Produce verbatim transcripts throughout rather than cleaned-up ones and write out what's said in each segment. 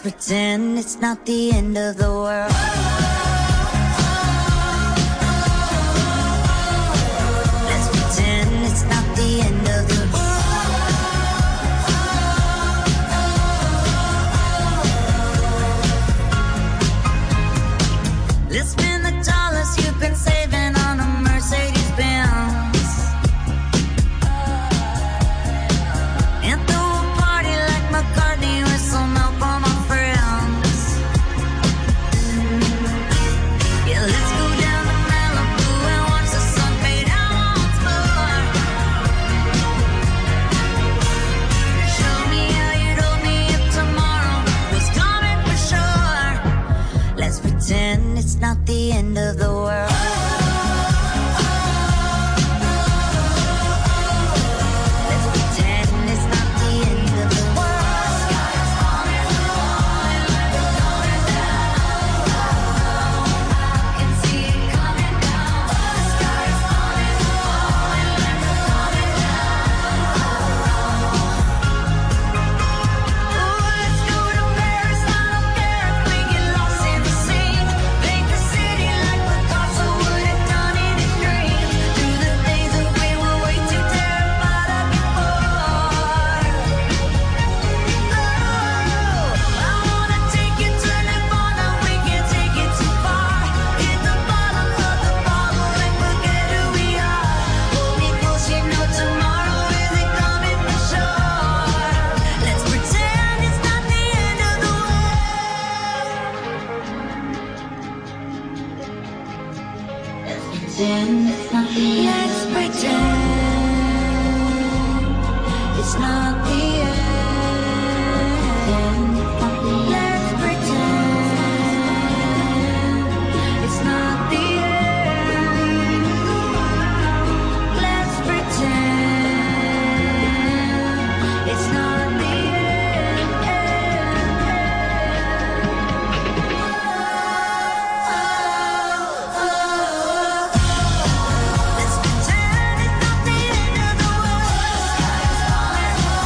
pretend it's not the end of the world. Let's pretend it's not the end of the world. Let's spend the dollars you've been saving on a Mercedes Benz and throw a party like McCartney with some help on my friends. Yeah, let's go down to Malibu and watch the sun fade out once more. Show me how you told me if tomorrow was coming for sure. Let's pretend it's not the end of the world. Let's pretend it's not the end of the world. Sky is falling, falling, falling down. I can see it coming down. The sky is falling, falling, falling down. Oh, let's go to Paris. I don't care if we get lost in the sea. Paint the city like Picasso would have done in his dreams. Do the things that we were way too terrified of before. Oh, I wanna take you to Nirvana. We can't take it too far. Hit the bottom of the bottle and forget who we are. Hold me close, you know tomorrow isn't coming for sure. Let's pretend it's not the end of the world. Let's pretend it's not the end. Let's pretend it's not the end. Let's pretend it's not the end. Let's pretend it's not the end. Let's pretend it's not the end of the world. Sky is falling,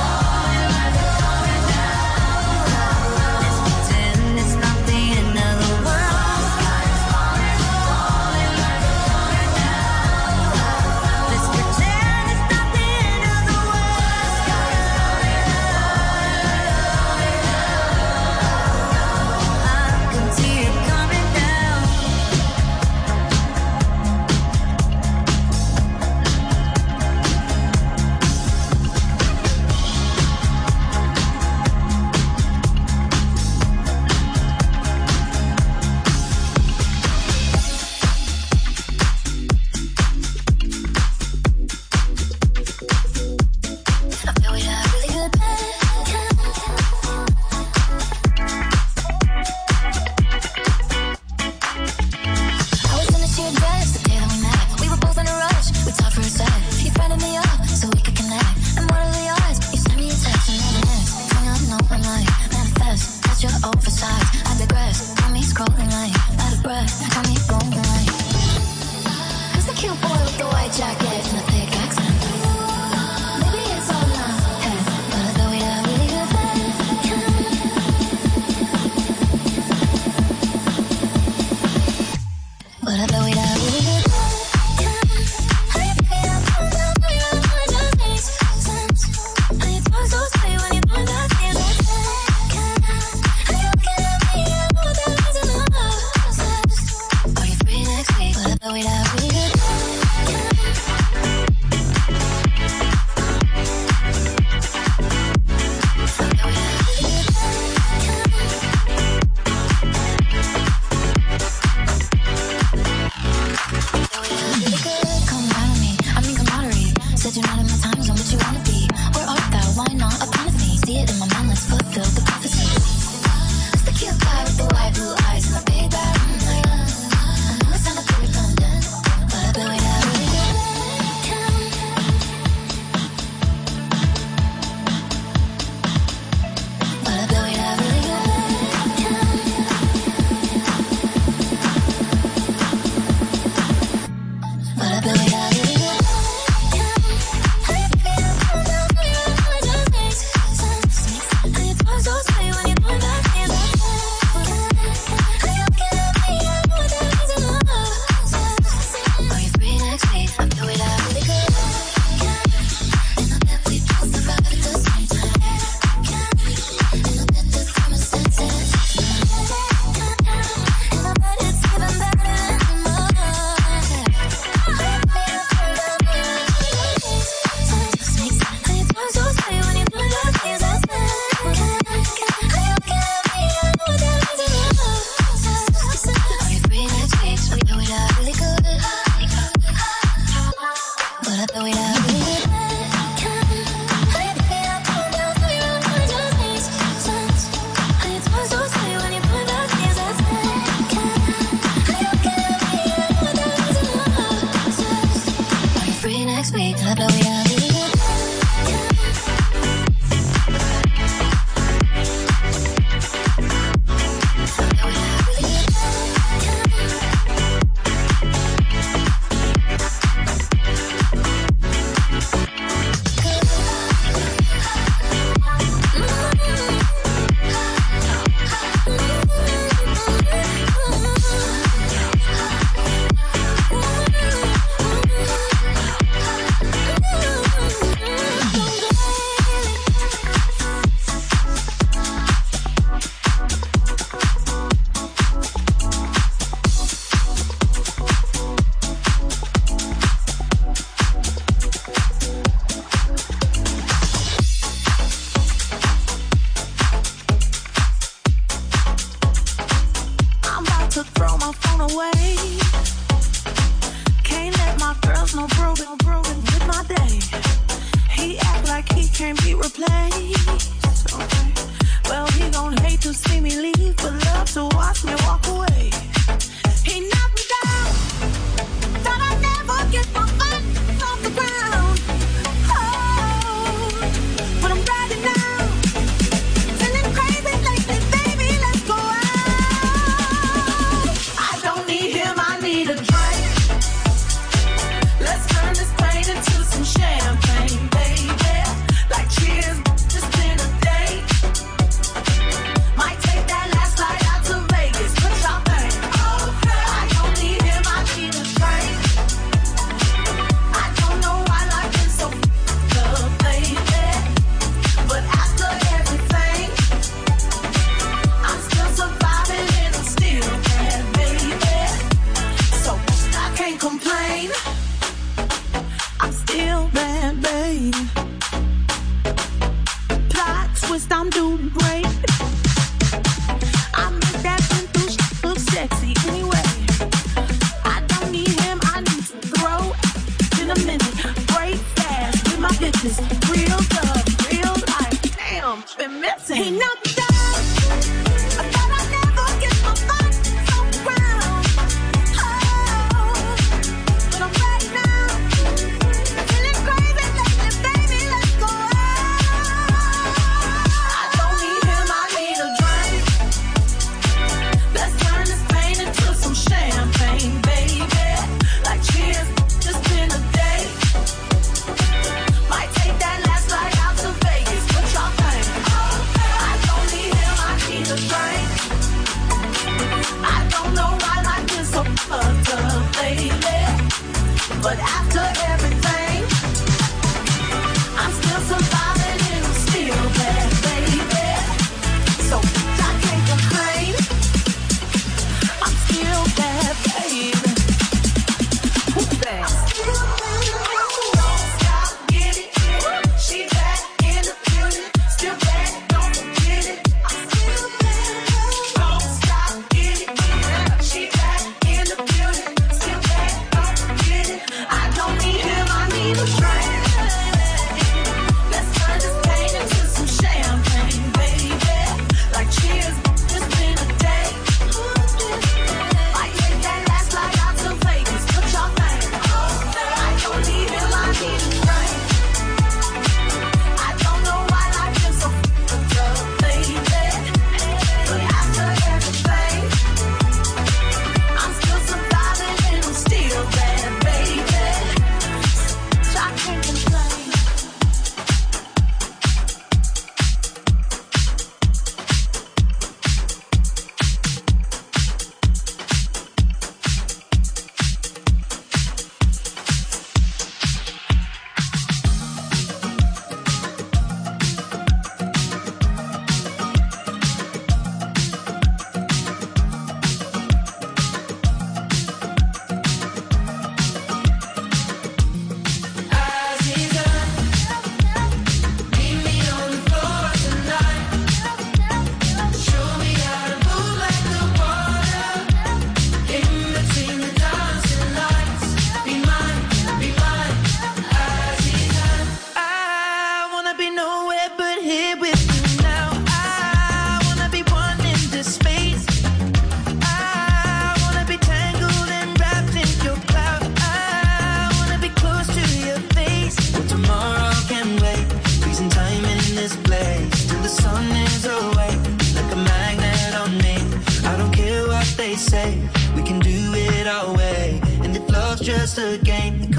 Take that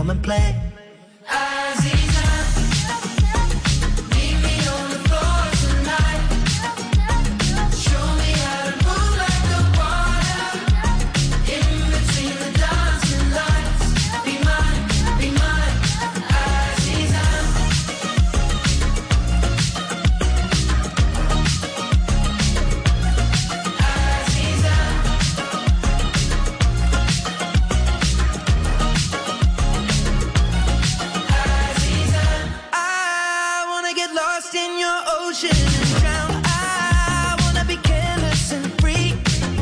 come and play. Aziza, meet me on the floor tonight. Show me how to move like the water in between the dancing lights. Be mine, be mine, Aziza. Aziza. I wanna get lost in your ocean and drown. I wanna be careless and free.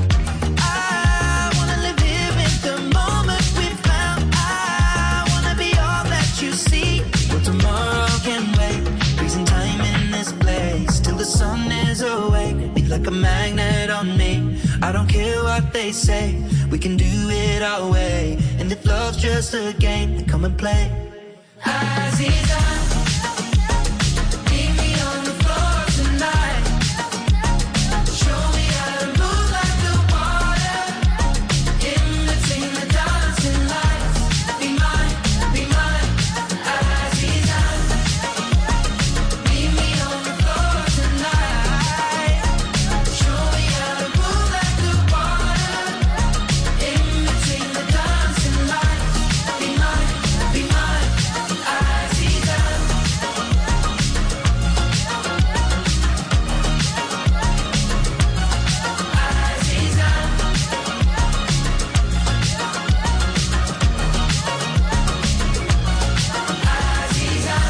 I wanna live here in the moment we found. I wanna be all that you see. Well, tomorrow can wait. Freezing time in this place till the sun is awake. Be like a magnet on me. I don't care what they say. We can do it our way. And if love's just a game, then come and play. Aziza, meet me on the floor tonight. Show me how to move like the water in between the dancing lights. Be mine, be mine, Aziza. Meet me on the floor tonight. Show me how to move like the water in between the dancing lights. Be mine, be mine, Aziza. Aziza. Aziza.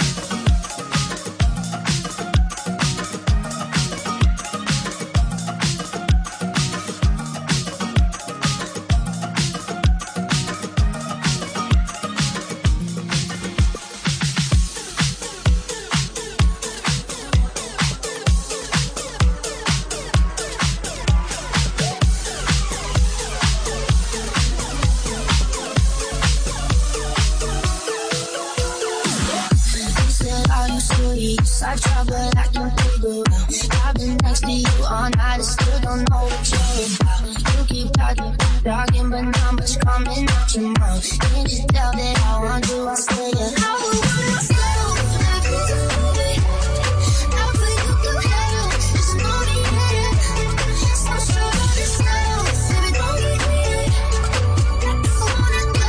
You said all you sweets, I try but I can't figure out. I've been next to you all night, I still don't know what you're about. You keep talking, talking, but not much coming out your mouth. Can't you tell that I want you, I say it. I would wanna slow like you do it. I put you through hell, there's no need. So sure of yourself, baby, don't get it. I wanna go.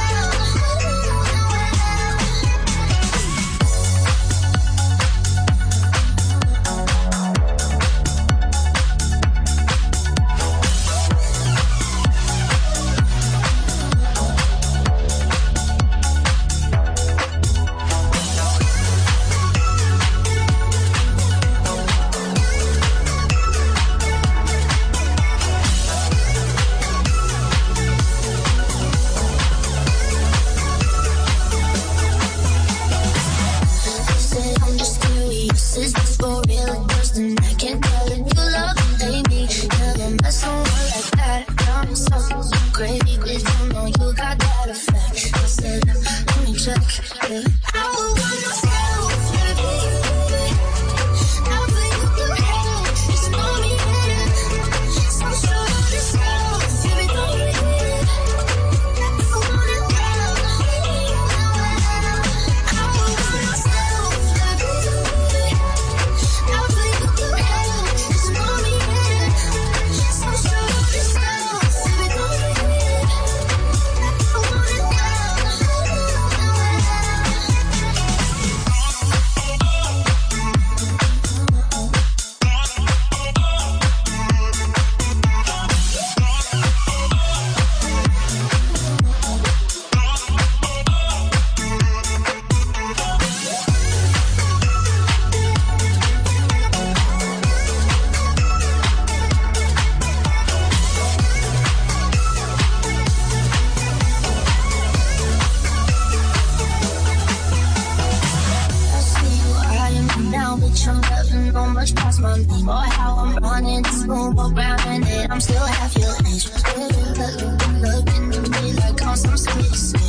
You say I'm just curious, is this for real or just an I can't tell if you love and hate me. Never met someone like that. Got me so crazy, cause you know you got that effect. I said, let me check. Yeah. I would wanna slow, baby. I put you through hell, there's no need. So sure of yourself, baby, don't get it. I wanna go. I would wanna slow, baby. I put you through hell, there's no need. So sure of yourself, baby, don't get it. I wanna go. I see you eyeing me now, bitch, I'm never know much past my name. Or how I'm running this room around and then I'm still half your age. Look, look, look, looking at me like on some sweet